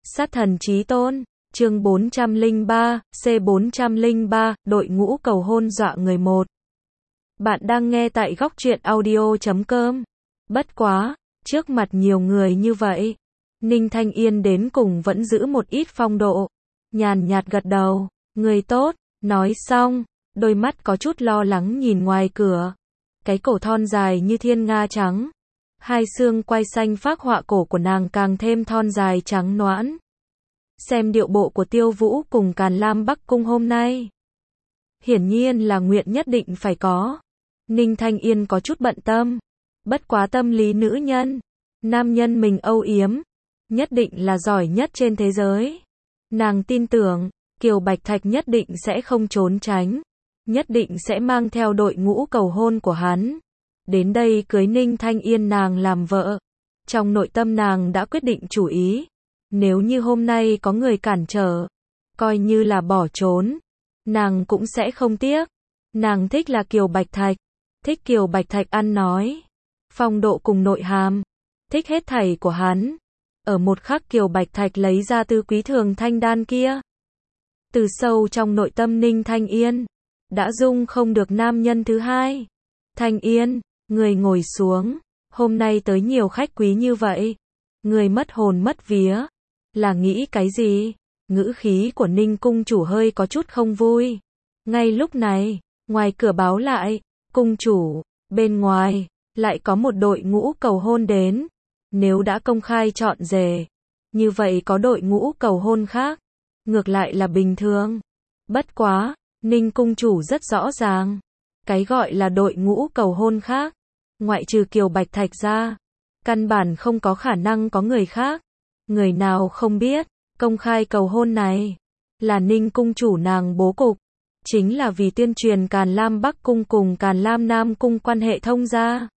Sát thần chí tôn, chương 403, C403, đội ngũ cầu hôn dọa người 1. Bạn đang nghe tại góc truyện audio.com. Bất quá, trước mặt nhiều người như vậy, Ninh Thanh Yên đến cùng vẫn giữ một ít phong độ. Nhàn nhạt gật đầu, người tốt, nói xong, đôi mắt có chút lo lắng nhìn ngoài cửa. Cái cổ thon dài như thiên nga trắng. Hai xương quai xanh phác họa cổ của nàng càng thêm thon dài trắng nõn. Xem điệu bộ của Tiêu Vũ cùng Càn Lam Bắc Cung hôm nay, hiển nhiên là nguyện nhất định phải có. Ninh Thanh Yên có chút bận tâm. Bất quá tâm lý nữ nhân, nam nhân mình âu yếm, nhất định là giỏi nhất trên thế giới. Nàng tin tưởng, Kiều Bạch Thạch nhất định sẽ không trốn tránh, nhất định sẽ mang theo đội ngũ cầu hôn của hắn. Đến đây cưới Ninh Thanh Yên nàng làm vợ. Trong nội tâm nàng đã quyết định chủ ý. Nếu như hôm nay có người cản trở, coi như là bỏ trốn, nàng cũng sẽ không tiếc. Nàng thích là Kiều Bạch Thạch, thích Kiều Bạch Thạch ăn nói, phong độ cùng nội hàm, thích hết thảy của hắn. Ở một khắc Kiều Bạch Thạch lấy ra Tư Quý Thường thanh đan kia, từ sâu trong nội tâm Ninh Thanh Yên đã dung không được nam nhân thứ hai. Thanh Yên, người ngồi xuống, hôm nay tới nhiều khách quý như vậy, người mất hồn mất vía, là nghĩ cái gì? Ngữ khí của Ninh cung chủ hơi có chút không vui. Ngay lúc này, ngoài cửa báo lại, cung chủ, bên ngoài, lại có một đội ngũ cầu hôn đến. Nếu đã công khai chọn rể, như vậy có đội ngũ cầu hôn khác, ngược lại là bình thường. Bất quá, Ninh cung chủ rất rõ ràng, cái gọi là đội ngũ cầu hôn khác, ngoại trừ Kiều Bạch Thạch ra, căn bản không có khả năng có người khác. Người nào không biết, công khai cầu hôn này là Ninh cung chủ nàng bố cục, chính là vì tuyên truyền Càn Lam Bắc Cung cùng Càn Lam Nam Cung quan hệ thông gia.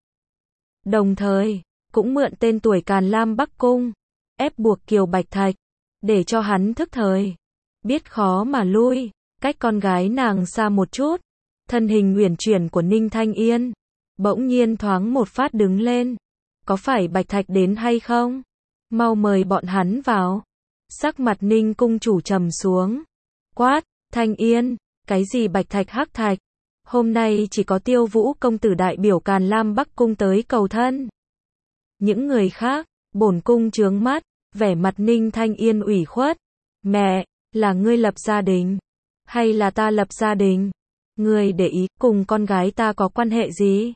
Đồng thời, cũng mượn tên tuổi Càn Lam Bắc Cung, ép buộc Kiều Bạch Thạch, để cho hắn thức thời, biết khó mà lui, cách con gái nàng xa một chút. Thân hình uyển chuyển của Ninh Thanh Yên bỗng nhiên thoáng một phát đứng lên. Có phải Bạch Thạch đến hay không? Mau mời bọn hắn vào. Sắc mặt Ninh cung chủ trầm xuống. Quát, Thanh Yên, cái gì Bạch Thạch Hắc Thạch? Hôm nay chỉ có Tiêu Vũ công tử đại biểu Càn Lam Bắc Cung tới cầu thân. Những người khác, bổn cung trướng mắt, vẻ mặt Ninh Thanh Yên ủy khuất. Mẹ, là ngươi lập gia đình? Hay là ta lập gia đình? Ngươi để ý, cùng con gái ta có quan hệ gì?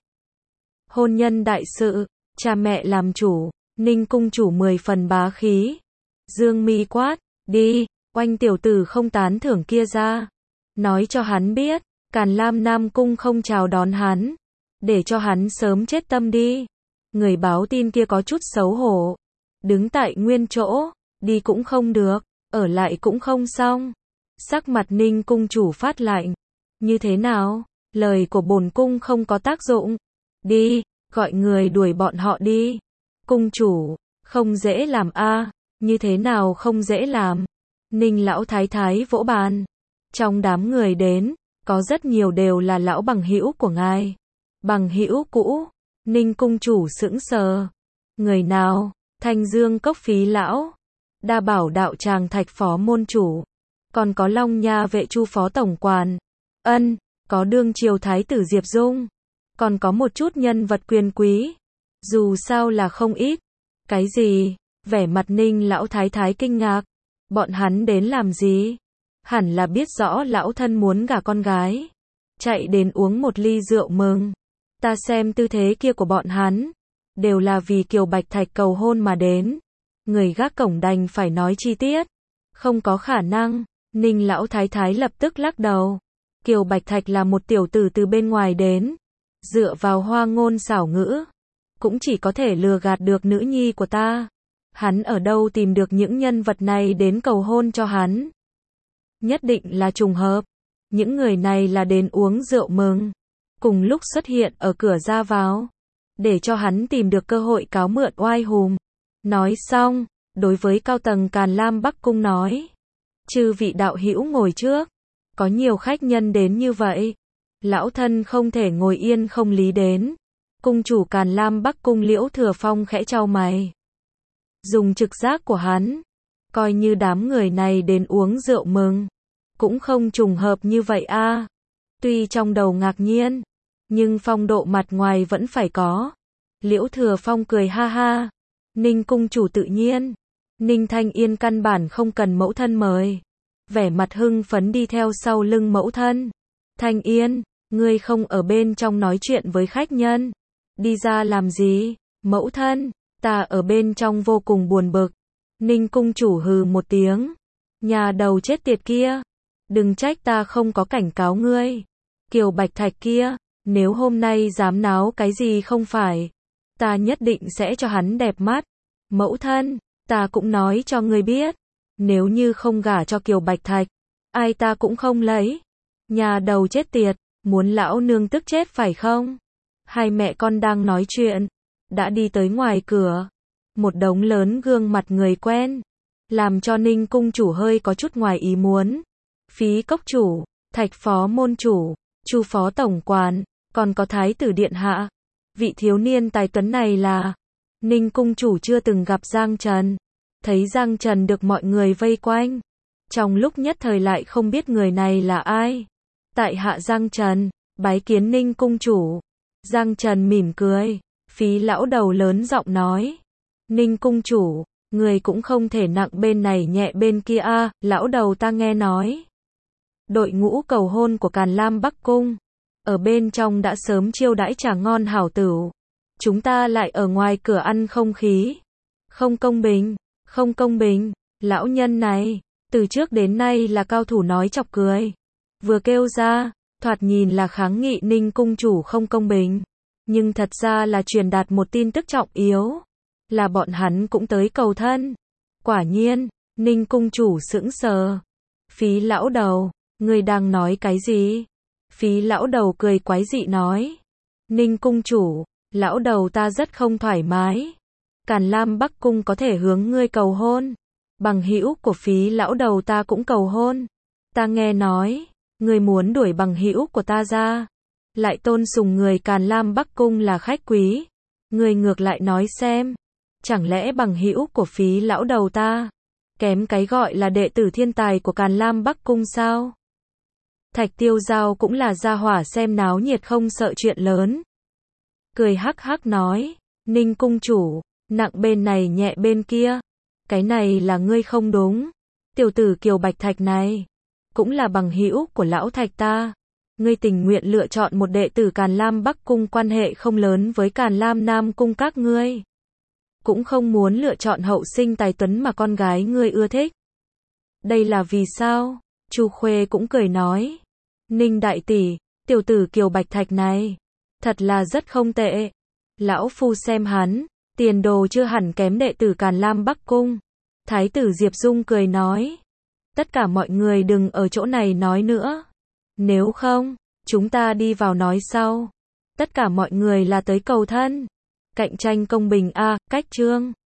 Hôn nhân đại sự, cha mẹ làm chủ. Ninh cung chủ 10 phần bá khí. Dương mi quát, đi, oanh tiểu tử không tán thưởng kia ra. Nói cho hắn biết, Càn Lam Nam Cung không chào đón hắn. Để cho hắn sớm chết tâm đi. Người báo tin kia có chút xấu hổ. Đứng tại nguyên chỗ, đi cũng không được, ở lại cũng không xong. Sắc mặt Ninh cung chủ phát lạnh. Như thế nào? Lời của bổn cung không có tác dụng. Đi, gọi người đuổi bọn họ đi. Cung chủ, không dễ làm a. Như thế nào không dễ làm? Ninh lão thái thái vỗ bàn. Trong đám người đến, có rất nhiều đều là lão bằng hữu của ngài. Bằng hữu cũ. Ninh cung chủ sững sờ. Người nào? Thanh Dương Cốc Phí lão, Đa Bảo đạo tràng Thạch phó môn chủ, còn có Long Nha vệ Chu phó tổng quản. Ân, có đương triều thái tử Diệp Dung, còn có một chút nhân vật quyền quý. Dù sao là không ít. Cái gì? Vẻ mặt Ninh lão thái thái kinh ngạc. Bọn hắn đến làm gì? Hẳn là biết rõ lão thân muốn gả con gái, chạy đến uống một ly rượu mừng. Ta xem tư thế kia của bọn hắn, đều là vì Kiều Bạch Thạch cầu hôn mà đến. Người gác cổng đành phải nói chi tiết. Không có khả năng. Ninh lão thái thái lập tức lắc đầu. Kiều Bạch Thạch là một tiểu tử từ bên ngoài đến, dựa vào hoa ngôn xảo ngữ, cũng chỉ có thể lừa gạt được nữ nhi của ta. Hắn ở đâu tìm được những nhân vật này đến cầu hôn cho hắn? Nhất định là trùng hợp. Những người này là đến uống rượu mừng, cùng lúc xuất hiện ở cửa ra vào, để cho hắn tìm được cơ hội cáo mượn oai hùm. Nói xong, đối với cao tầng Càn Lam Bắc Cung nói, chư vị đạo hữu ngồi trước, có nhiều khách nhân đến như vậy, lão thân không thể ngồi yên không lý đến. Cung chủ Càn Lam Bắc Cung Liễu Thừa Phong khẽ chau mày. Dùng trực giác của hắn, Coi như đám người này đến uống rượu mừng. Cũng không trùng hợp như vậy a. Tuy trong đầu ngạc nhiên, nhưng phong độ mặt ngoài vẫn phải có. Liễu Thừa Phong cười ha ha. Ninh cung chủ tự nhiên. Ninh Thanh Yên căn bản không cần mẫu thân mời. Vẻ mặt hưng phấn đi theo sau lưng mẫu thân. Thanh Yên, ngươi không ở bên trong nói chuyện với khách nhân. Đi ra làm gì? Mẫu thân, ta ở bên trong vô cùng buồn bực. Ninh cung chủ hừ một tiếng. Nhà đầu chết tiệt kia. Đừng trách ta không có cảnh cáo ngươi. Kiều Bạch Thạch kia, nếu hôm nay dám náo cái gì không phải, ta nhất định sẽ cho hắn đẹp mắt. Mẫu thân, ta cũng nói cho ngươi biết, nếu như không gả cho Kiều Bạch Thạch, ai ta cũng không lấy. Nhà đầu chết tiệt, muốn lão nương tức chết phải không? Hai mẹ con đang nói chuyện, đã đi tới ngoài cửa. Một đống lớn gương mặt người quen, làm cho Ninh cung chủ hơi có chút ngoài ý muốn. Phí cốc chủ, Thạch phó môn chủ, Chu phó tổng quản, còn có thái tử điện hạ. Vị thiếu niên tài tuấn này là Ninh cung chủ chưa từng gặp Giang Trần. Thấy Giang Trần được mọi người vây quanh, trong lúc nhất thời lại không biết người này là ai. Tại hạ Giang Trần, bái kiến Ninh cung chủ. Giang Trần mỉm cười. Phí lão đầu lớn giọng nói. Ninh cung chủ, người cũng không thể nặng bên này nhẹ bên kia a. Lão đầu ta nghe nói. Đội ngũ cầu hôn của Càn Lam Bắc Cung, ở bên trong đã sớm chiêu đãi trà ngon hảo tửu. Chúng ta lại ở ngoài cửa ăn không khí. Không công bình, không công bình. Lão nhân này, từ trước đến nay là cao thủ nói chọc cười. Vừa kêu ra, thoạt nhìn là kháng nghị Ninh cung chủ không công bình. Nhưng thật ra là truyền đạt một tin tức trọng yếu. Là bọn hắn cũng tới cầu thân. Quả nhiên, Ninh cung chủ sững sờ. Phí lão đầu, ngươi đang nói cái gì? Phí lão đầu cười quái dị nói. Ninh cung chủ, lão đầu ta rất không thoải mái. Càn Lam Bắc Cung có thể hướng ngươi cầu hôn. Bằng hữu của phí lão đầu ta cũng cầu hôn. Ta nghe nói, ngươi muốn đuổi bằng hữu của ta ra. Lại tôn sùng người Càn Lam Bắc Cung là khách quý. Ngươi ngược lại nói xem. Chẳng lẽ bằng hữu của phí lão đầu ta kém cái gọi là đệ tử thiên tài của Càn Lam Bắc Cung sao? Thạch Tiêu Giao cũng là gia hỏa xem náo nhiệt không sợ chuyện lớn. Cười hắc hắc nói. Ninh cung chủ, nặng bên này nhẹ bên kia. Cái này là ngươi không đúng. Tiểu tử Kiều Bạch Thạch này cũng là bằng hữu của lão Thạch ta. Ngươi tình nguyện lựa chọn một đệ tử Càn Lam Bắc Cung quan hệ không lớn với Càn Lam Nam Cung các ngươi. Cũng không muốn lựa chọn hậu sinh tài tuấn mà con gái ngươi ưa thích. Đây là vì sao? Chu Khuê cũng cười nói. Ninh đại tỷ, tiểu tử Kiều Bạch Thạch này thật là rất không tệ. Lão phu xem hắn, tiền đồ chưa hẳn kém đệ tử Càn Lam Bắc Cung. Thái tử Diệp Dung cười nói. Tất cả mọi người đừng ở chỗ này nói nữa. Nếu không, chúng ta đi vào nói sau. Tất cả mọi người là tới cầu thân. Cạnh tranh công bình a, cách chương.